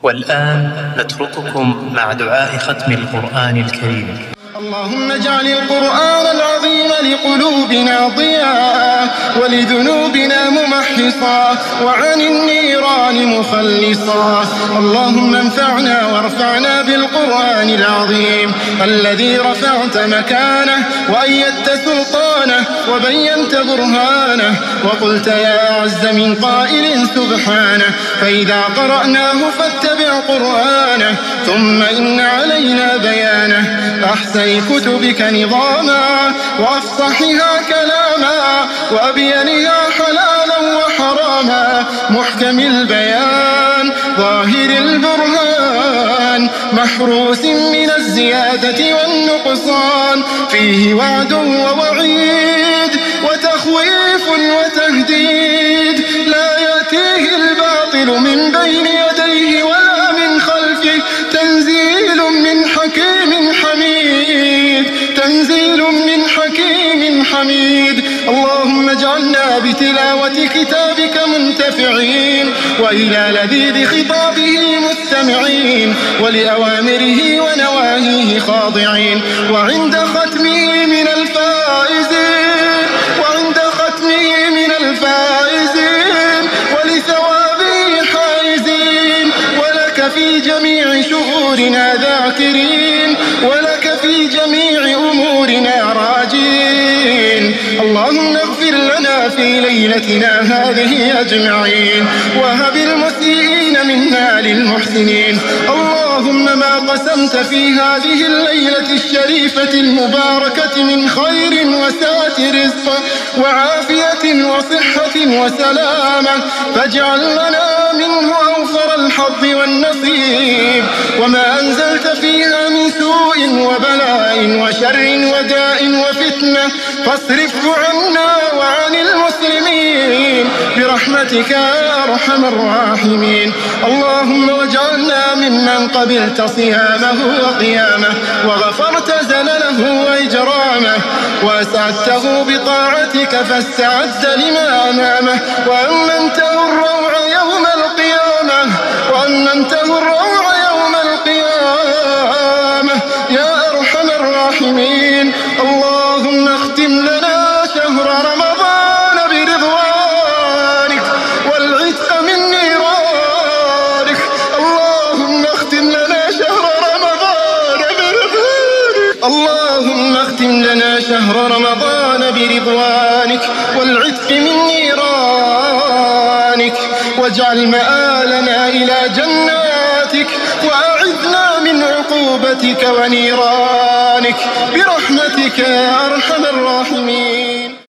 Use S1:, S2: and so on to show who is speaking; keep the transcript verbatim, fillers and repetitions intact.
S1: والآن نترككم مع دعاء ختم القرآن الكريم.
S2: اللهم اجعل القرآن العظيم لقلوبنا ضياء ولذنوبنا ممحصا وعن النيران مخلصا. اللهم انفعنا وارفعنا بالقرآن العظيم الذي رفعت مكانه وأيدت سلطانه وبينت برهانه وقلت يا أعز من قائل سبحانه. فإذا قرأناه فاتبع قرآنه ثم إن علينا بيانه. أحسن كتبك نظاما وأفصحها كلاما وأبينها حلالا وحراما محكم البيان ظاهر البرهان محروس من الزيادة والنقصان فيه وعد ووعيد وتخويف وتهديد لا يأتيه الباطل من بين يديه ولا من خلفه تنزيل من حكيم حميد تنزيل من حكيم حميد. اللهم اجعلنا بتلاوة كتابك منتفعين وإلى لذيذ خطابه مستمعين ولأوامره ونواهيه خاضعين وعند ختمه من الفائزين وعند ختمه من الفائزين ولثوابه حائزين ولك في جميع شؤوننا ذاكرين ولك في جميع أمورنا راجين. اللهم اغفر لنا في ليلتنا هذه أجمعين وهب المسيئين منا للمحسنين. اللهم ما قسمت في هذه الليلة الشريفة المباركة من خير وسعة رزق وعافية وصحة وسلامة فاجعل لنا منه أوفر الحظ والنصيب. وما أنزلت فيها من سوء وبلاء وشر وداء وفتنة فاصرفه عنا وعن المسلمين برحمتك يا أرحم الراحمين. اللهم واجعلنا ممن قبلت صيامه وقيامه وغفرت زلله وإجرامه وأسعدته بطاعتك فاستعد لما أمامه وأمنته الروع يوم القيامة وأمنته الروع يوم القيامة يا أرحم الراحمين. اللهم اختم لنا شهر رمضان برضوانك والعتق من نيرانك. اللهم اختم لنا شهر رمضان برضوانك اللهم اختم لنا شهر رمضان برضوانك والعتق من نيرانك واجعل مآلنا إلى جناتك وأعذنا من عقوبتك ونيرانك برحمتك يا أرحم الراحمين.